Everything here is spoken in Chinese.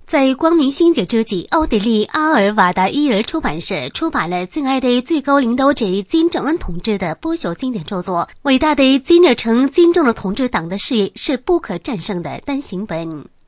在光明兴起之际，奥地利阿尔瓦达伊尔出版社出版了敬爱的最高领导者金正恩同志的不朽经典著作《伟大的金日成金正日同志党的事业是不可战胜的》单行本。